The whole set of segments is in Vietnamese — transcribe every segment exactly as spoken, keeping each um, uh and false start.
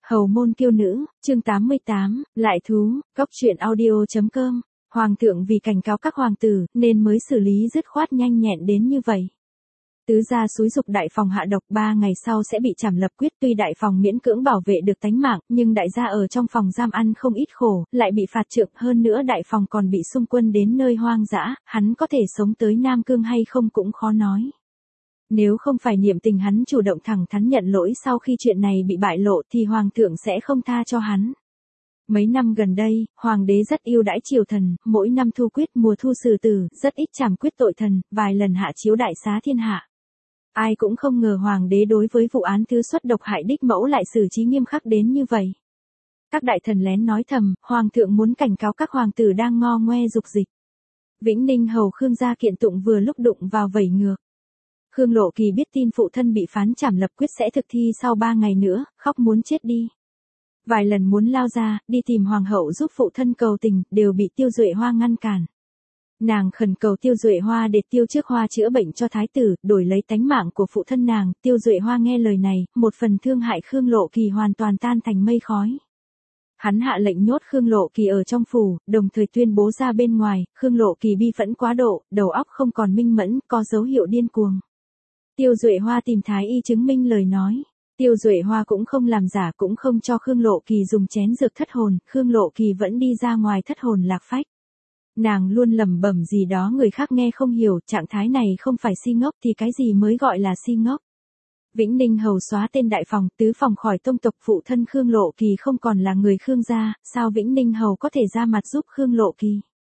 Hầu môn kiêu nữ, chương tám mươi tám, lại thú, góc truyện audio.com. Hoàng thượng vì cảnh cáo các hoàng tử, nên mới xử lý dứt khoát nhanh nhẹn đến như vậy. Tứ gia xúi dục đại phòng hạ độc, ba ngày sau sẽ bị trảm lập quyết. Tuy đại phòng miễn cưỡng bảo vệ được tánh mạng, nhưng đại gia ở trong phòng giam ăn không ít khổ, lại bị phạt trượng, hơn nữa đại phòng còn bị xung quân đến nơi hoang dã, hắn có thể sống tới Nam Cương hay không cũng khó nói. Nếu không phải niệm tình hắn chủ động thẳng thắn nhận lỗi sau khi chuyện này bị bại lộ thì hoàng thượng sẽ không tha cho hắn. Mấy năm gần đây, hoàng đế rất yêu đãi triều thần, mỗi năm thu quyết mùa thu xử tử, rất ít trảm quyết tội thần, vài lần hạ chiếu đại xá thiên hạ. Ai cũng không ngờ hoàng đế đối với vụ án thứ xuất độc hại đích mẫu lại xử trí nghiêm khắc đến như vậy. Các đại thần lén nói thầm, hoàng thượng muốn cảnh cáo các hoàng tử đang ngo ngoe dục dịch. Vĩnh Ninh hầu Khương gia kiện tụng vừa lúc đụng vào vẩy ngược. Khương Lộ Kỳ biết tin phụ thân bị phán trảm lập quyết sẽ thực thi sau ba ngày nữa, khóc muốn chết đi. Vài lần muốn lao ra, đi tìm hoàng hậu giúp phụ thân cầu tình, đều bị Tiêu Duệ Hoa ngăn cản. Nàng khẩn cầu Tiêu Duệ Hoa để Tiêu Trước Hoa chữa bệnh cho thái tử, đổi lấy tánh mạng của phụ thân nàng. Tiêu Duệ Hoa nghe lời này, một phần thương hại Khương Lộ Kỳ hoàn toàn tan thành mây khói. Hắn hạ lệnh nhốt Khương Lộ Kỳ ở trong phủ, đồng thời tuyên bố ra bên ngoài, Khương Lộ Kỳ bi phẫn quá độ, đầu óc không còn minh mẫn, có dấu hiệu điên cuồng. Tiêu Duệ Hoa tìm thái y chứng minh lời nói. Tiêu Duệ Hoa cũng không làm giả, cũng không cho Khương Lộ Kỳ dùng chén dược thất hồn, Khương Lộ Kỳ vẫn đi ra ngoài thất hồn lạc phách. Nàng luôn lẩm bẩm gì đó người khác nghe không hiểu, trạng thái này không phải si ngốc thì cái gì mới gọi là si ngốc. Vĩnh Ninh hầu xóa tên đại phòng, tứ phòng khỏi tông tộc, phụ thân Khương Lộ Kỳ không còn là người Khương gia, sao Vĩnh Ninh hầu có thể ra mặt giúp Khương Lộ Kỳ?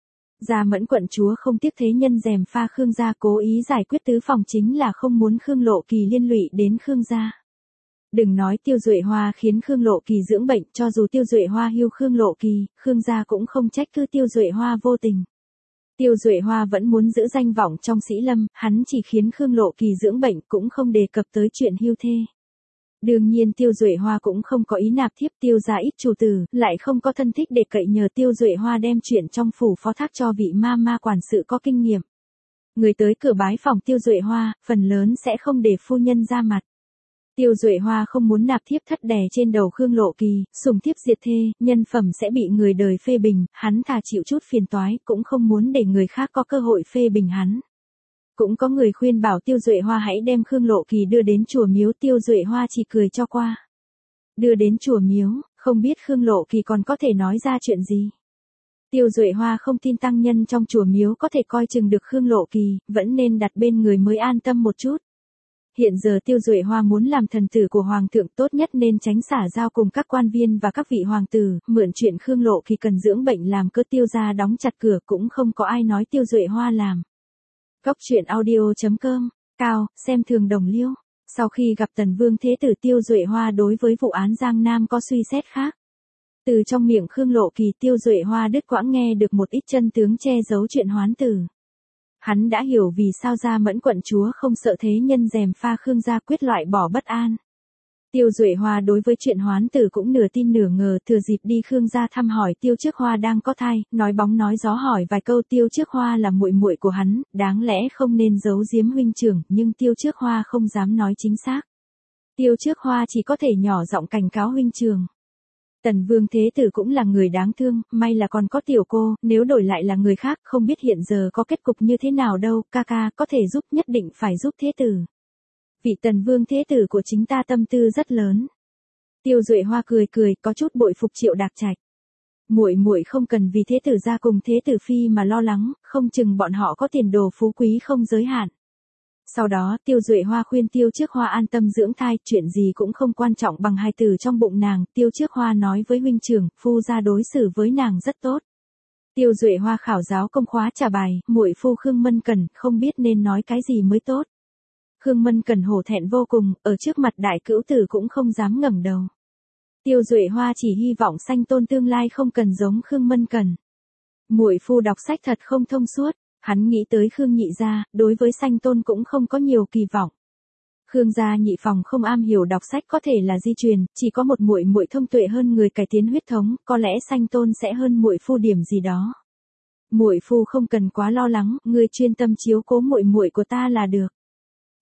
Gia Mẫn quận chúa không tiếc thế nhân gièm pha Khương gia, cố ý giải quyết tứ phòng chính là không muốn Khương Lộ Kỳ liên lụy đến Khương gia. Đừng nói Tiêu Duệ Hoa khiến Khương Lộ Kỳ dưỡng bệnh, cho dù Tiêu Duệ Hoa hưu Khương Lộ Kỳ, Khương gia cũng không trách cứ Tiêu Duệ Hoa vô tình. Tiêu Duệ Hoa vẫn muốn giữ danh vọng trong sĩ lâm, hắn chỉ khiến Khương Lộ Kỳ dưỡng bệnh, cũng không đề cập tới chuyện hưu thê. Đương nhiên Tiêu Duệ Hoa cũng không có ý nạp thiếp, Tiêu gia ít chủ tử, lại không có thân thích để cậy nhờ. Tiêu Duệ Hoa đem chuyện trong phủ phó thác cho vị ma ma quản sự có kinh nghiệm. Người tới cửa bái phòng Tiêu Duệ Hoa, phần lớn sẽ không để phu nhân ra mặt. Tiêu Duệ Hoa không muốn nạp thiếp thất đè trên đầu Khương Lộ Kỳ, sủng thiếp diệt thê, nhân phẩm sẽ bị người đời phê bình, hắn thà chịu chút phiền toái, cũng không muốn để người khác có cơ hội phê bình hắn. Cũng có người khuyên bảo Tiêu Duệ Hoa hãy đem Khương Lộ Kỳ đưa đến chùa miếu, Tiêu Duệ Hoa chỉ cười cho qua. Đưa đến chùa miếu, không biết Khương Lộ Kỳ còn có thể nói ra chuyện gì. Tiêu Duệ Hoa không tin tăng nhân trong chùa miếu có thể coi chừng được Khương Lộ Kỳ, vẫn nên đặt bên người mới an tâm một chút. Hiện giờ Tiêu Duệ Hoa muốn làm thần tử của hoàng thượng, tốt nhất nên tránh xả giao cùng các quan viên và các vị hoàng tử, mượn chuyện Khương Lộ Kỳ cần dưỡng bệnh làm cớ Tiêu gia đóng chặt cửa, cũng không có ai nói Tiêu Duệ Hoa làm. Góc truyện audio.com, cao, xem thường đồng liêu. Sau khi gặp Tần Vương Thế Tử, Tiêu Duệ Hoa đối với vụ án Giang Nam có suy xét khác. Từ trong miệng Khương Lộ Kỳ, Tiêu Duệ Hoa đứt quãng nghe được một ít chân tướng che giấu chuyện hoán tử. Hắn đã hiểu vì sao Gia Mẫn quận chúa không sợ thế nhân gièm pha Khương gia, quyết loại bỏ bất an. Tiêu Duệ Hoa đối với chuyện hoán tử cũng nửa tin nửa ngờ, thừa dịp đi Khương gia thăm hỏi Tiêu Trước Hoa đang có thai, nói bóng nói gió hỏi vài câu. Tiêu Trước Hoa là muội muội của hắn, đáng lẽ không nên giấu giếm huynh trưởng, nhưng Tiêu Trước Hoa không dám nói chính xác. Tiêu Trước Hoa chỉ có thể nhỏ giọng cảnh cáo huynh trưởng. Tần Vương Thế Tử cũng là người đáng thương, may là còn có tiểu cô, nếu đổi lại là người khác không biết hiện giờ có kết cục như thế nào đâu. Ca ca có thể giúp, nhất định phải giúp Thế Tử. Vị Tần Vương Thế Tử của chính ta tâm tư rất lớn. Tiêu Duệ Hoa cười cười, có chút bội phục Triệu Đạc Trạch. Muội muội không cần vì Thế Tử gia cùng Thế Tử phi mà lo lắng, không chừng bọn họ có tiền đồ phú quý không giới hạn. Sau đó Tiêu Duệ Hoa khuyên Tiêu Trước Hoa an tâm dưỡng thai, chuyện gì cũng không quan trọng bằng hài tử trong bụng nàng. Tiêu Trước Hoa nói với huynh trưởng, phu gia đối xử với nàng rất tốt. Tiêu Duệ Hoa khảo giáo công khóa trả bài, muội phu Khương Mân Cẩn không biết nên nói cái gì mới tốt. Khương Mân Cẩn hổ thẹn vô cùng, ở trước mặt đại cữu tử cũng không dám ngẩng đầu. Tiêu Duệ Hoa chỉ hy vọng sanh tôn tương lai không cần giống Khương Mân Cẩn. Muội phu đọc sách thật không thông suốt. Hắn nghĩ tới Khương nhị gia, đối với sanh tôn cũng không có nhiều kỳ vọng. Khương gia nhị phòng không am hiểu đọc sách có thể là di truyền, chỉ có một muội muội thông tuệ hơn người cải tiến huyết thống, có lẽ sanh tôn sẽ hơn muội phu điểm gì đó. Muội phu không cần quá lo lắng, ngươi chuyên tâm chiếu cố muội muội của ta là được.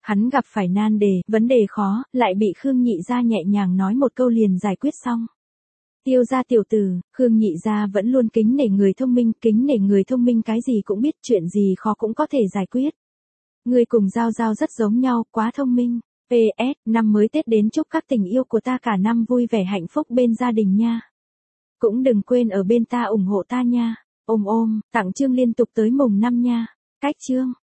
Hắn gặp phải nan đề, vấn đề khó, lại bị Khương Nhị Gia nhẹ nhàng nói một câu liền giải quyết xong. Tiêu gia tiểu tử, Khương Nhị Gia vẫn luôn kính nể người thông minh, kính nể người thông minh cái gì cũng biết, chuyện gì khó cũng có thể giải quyết. Người cùng Giao Giao rất giống nhau, quá thông minh. pê ét, năm mới Tết đến chúc các tình yêu của ta cả năm vui vẻ hạnh phúc bên gia đình nha. Cũng đừng quên ở bên ta ủng hộ ta nha. Ôm ôm, tặng chương liên tục tới mùng năm nha. Cách chương.